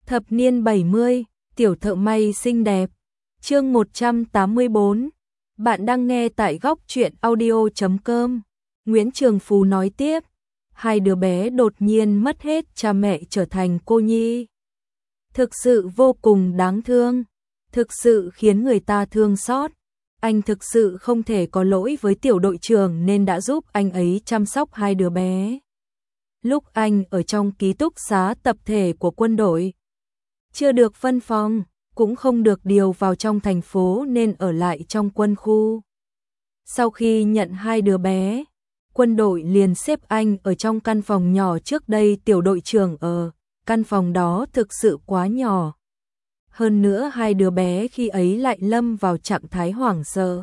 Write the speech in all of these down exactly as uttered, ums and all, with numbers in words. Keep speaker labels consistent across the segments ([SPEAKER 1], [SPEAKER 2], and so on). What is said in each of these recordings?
[SPEAKER 1] Thập niên bảy mươi, tiểu thợ may xinh đẹp. Chương một trăm tám mươi bốn. Bạn đang nghe tại góc truyện audio chấm com. Nguyễn Trường Phú nói tiếp, hai đứa bé đột nhiên mất hết cha mẹ trở thành cô nhi. Thực sự vô cùng đáng thương, thực sự khiến người ta thương xót. Anh thực sự không thể có lỗi với tiểu đội trưởng nên đã giúp anh ấy chăm sóc hai đứa bé. Lúc anh ở trong ký túc xá tập thể của quân đội, chưa được phân phòng, cũng không được điều vào trong thành phố nên ở lại trong quân khu. Sau khi nhận hai đứa bé, quân đội liền xếp anh ở trong căn phòng nhỏ trước đây tiểu đội trưởng ở. Căn phòng đó thực sự quá nhỏ. Hơn nữa hai đứa bé khi ấy lại lâm vào trạng thái hoảng sợ.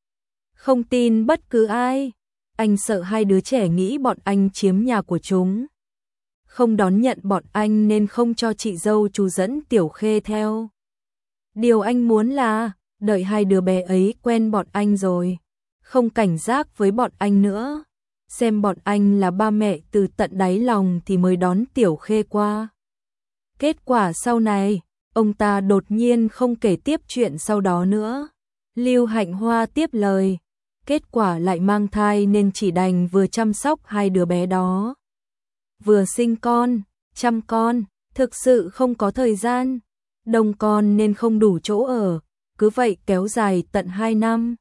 [SPEAKER 1] Không tin bất cứ ai. Anh sợ hai đứa trẻ nghĩ bọn anh chiếm nhà của chúng. Không đón nhận bọn anh nên không cho chị dâu chú dẫn Tiểu Khê theo. Điều anh muốn là đợi hai đứa bé ấy quen bọn anh rồi, không cảnh giác với bọn anh nữa. Xem bọn anh là ba mẹ từ tận đáy lòng thì mới đón Tiểu Khê qua. Kết quả sau này, ông ta đột nhiên không kể tiếp chuyện sau đó nữa. Lưu Hạnh Hoa tiếp lời, kết quả lại mang thai nên chỉ đành vừa chăm sóc hai đứa bé đó. Vừa sinh con, chăm con, thực sự không có thời gian. Đông con nên không đủ chỗ ở, cứ vậy kéo dài tận hai năm.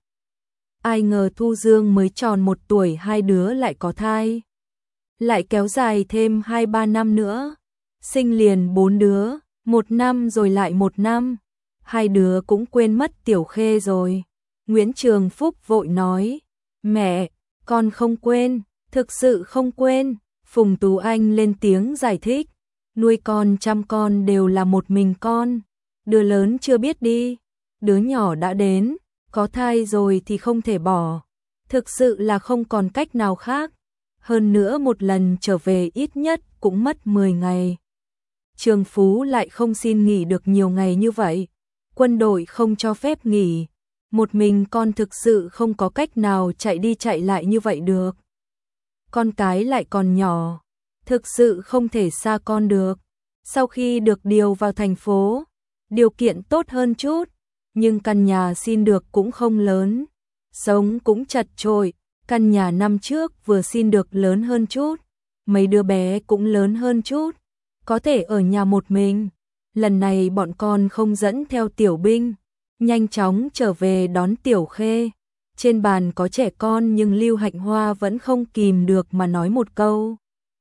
[SPEAKER 1] Ai ngờ Thu Dương mới tròn một tuổi hai đứa lại có thai. Lại kéo dài thêm hai ba năm nữa. Sinh liền bốn đứa, một năm rồi lại một năm. Hai đứa cũng quên mất Tiểu Khê rồi. Nguyễn Trường Phúc vội nói, mẹ, con không quên, thực sự không quên. Phùng Tú Anh lên tiếng giải thích, nuôi con chăm con đều là một mình con. Đứa lớn chưa biết đi, đứa nhỏ đã đến, có thai rồi thì không thể bỏ. Thực sự là không còn cách nào khác. Hơn nữa một lần trở về ít nhất cũng mất mười ngày. Trường Phú lại không xin nghỉ được nhiều ngày như vậy. Quân đội không cho phép nghỉ. Một mình con thực sự không có cách nào chạy đi chạy lại như vậy được. Con cái lại còn nhỏ, thực sự không thể xa con được. Sau khi được điều vào thành phố, điều kiện tốt hơn chút, nhưng căn nhà xin được cũng không lớn, sống cũng chật chội. Căn nhà năm trước vừa xin được lớn hơn chút, mấy đứa bé cũng lớn hơn chút, có thể ở nhà một mình. Lần này bọn con không dẫn theo Tiểu Binh, nhanh chóng trở về đón Tiểu Khê. Trên bàn có trẻ con nhưng Lưu Hạnh Hoa vẫn không kìm được mà nói một câu.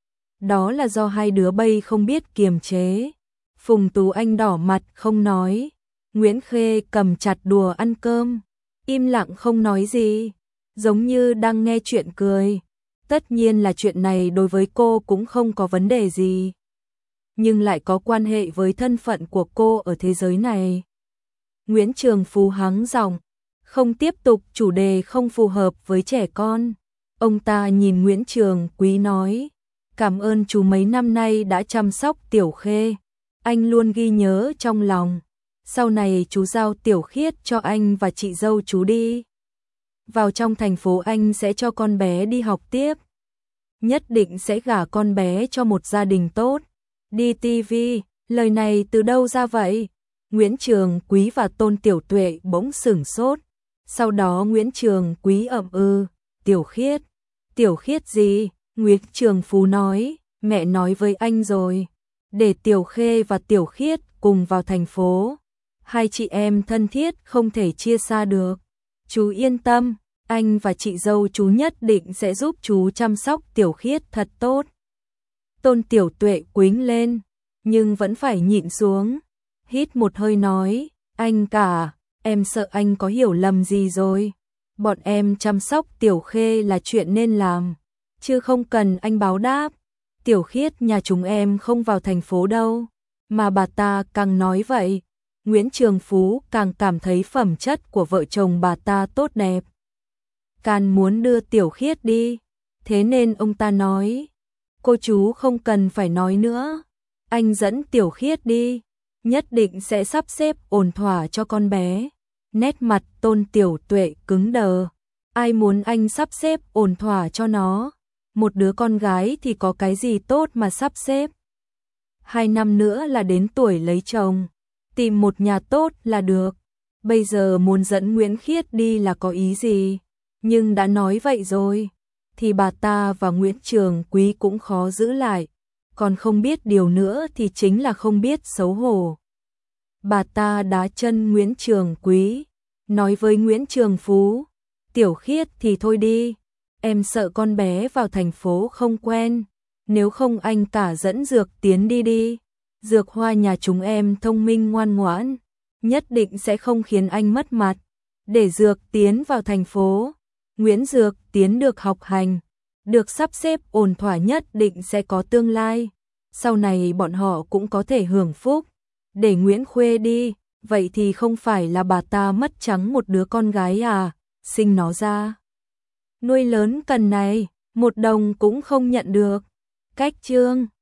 [SPEAKER 1] Đó là do hai đứa bay không biết kiềm chế. Phùng Tú Anh đỏ mặt không nói. Nguyễn Khê cầm chặt đùa ăn cơm, im lặng không nói gì, giống như đang nghe chuyện cười. Tất nhiên là chuyện này đối với cô cũng không có vấn đề gì, nhưng lại có quan hệ với thân phận của cô ở thế giới này. Nguyễn Trường Phú hắng giọng, không tiếp tục chủ đề không phù hợp với trẻ con. Ông ta nhìn Nguyễn Trường Quý nói, cảm ơn chú mấy năm nay đã chăm sóc Tiểu Khê, anh luôn ghi nhớ trong lòng. Sau này chú giao Tiểu Khiết cho anh và chị dâu chú đi. Vào trong thành phố anh sẽ cho con bé đi học tiếp. Nhất định sẽ gả con bé cho một gia đình tốt. Đi ti vi, lời này từ đâu ra vậy? Nguyễn Trường Quý và Tôn Tiểu Tuệ bỗng sửng sốt. Sau đó Nguyễn Trường Quý ậm ừ, Tiểu Khiết. Tiểu Khiết gì? Nguyễn Trường Phú nói, mẹ nói với anh rồi. Để Tiểu Khê và Tiểu Khiết cùng vào thành phố. Hai chị em thân thiết không thể chia xa được. Chú yên tâm, anh và chị dâu chú nhất định sẽ giúp chú chăm sóc Tiểu Khiết thật tốt. Tôn Tiểu Tuệ quĩnh lên, nhưng vẫn phải nhịn xuống. Hít một hơi nói, anh cả, em sợ anh có hiểu lầm gì rồi. Bọn em chăm sóc Tiểu Khê là chuyện nên làm, chứ không cần anh báo đáp. Tiểu Khiết nhà chúng em không vào thành phố đâu. Mà bà ta càng nói vậy, Nguyễn Trường Phú càng cảm thấy phẩm chất của vợ chồng bà ta tốt đẹp. Càng muốn đưa Tiểu Khiết đi, thế nên ông ta nói, cô chú không cần phải nói nữa. Anh dẫn Tiểu Khiết đi, nhất định sẽ sắp xếp ổn thỏa cho con bé. Nét mặt Tôn Tiểu Tuệ cứng đờ. Ai muốn anh sắp xếp ổn thỏa cho nó? Một đứa con gái thì có cái gì tốt mà sắp xếp? hai năm nữa là đến tuổi lấy chồng, tìm một nhà tốt là được. Bây giờ muốn dẫn Nguyễn Khiết đi là có ý gì? Nhưng đã nói vậy rồi, thì bà ta và Nguyễn Trường Quý cũng khó giữ lại, còn không biết điều nữa thì chính là không biết xấu hổ. Bà ta đá chân Nguyễn Trường Quý, nói với Nguyễn Trường Phú, Tiểu Khiết thì thôi đi, em sợ con bé vào thành phố không quen, nếu không anh cả dẫn Dược Tiến đi đi. Dược Hoa nhà chúng em thông minh ngoan ngoãn, nhất định sẽ không khiến anh mất mặt. Để Dược Tiến vào thành phố, Nguyễn Dược Tiến được học hành, được sắp xếp ổn thỏa, nhất định sẽ có tương lai. Sau này bọn họ cũng có thể hưởng phúc. Để Nguyễn Khuê đi, vậy thì không phải là bà ta mất trắng một đứa con gái à, sinh nó ra. Nuôi lớn cần này, một đồng cũng không nhận được. Cách chương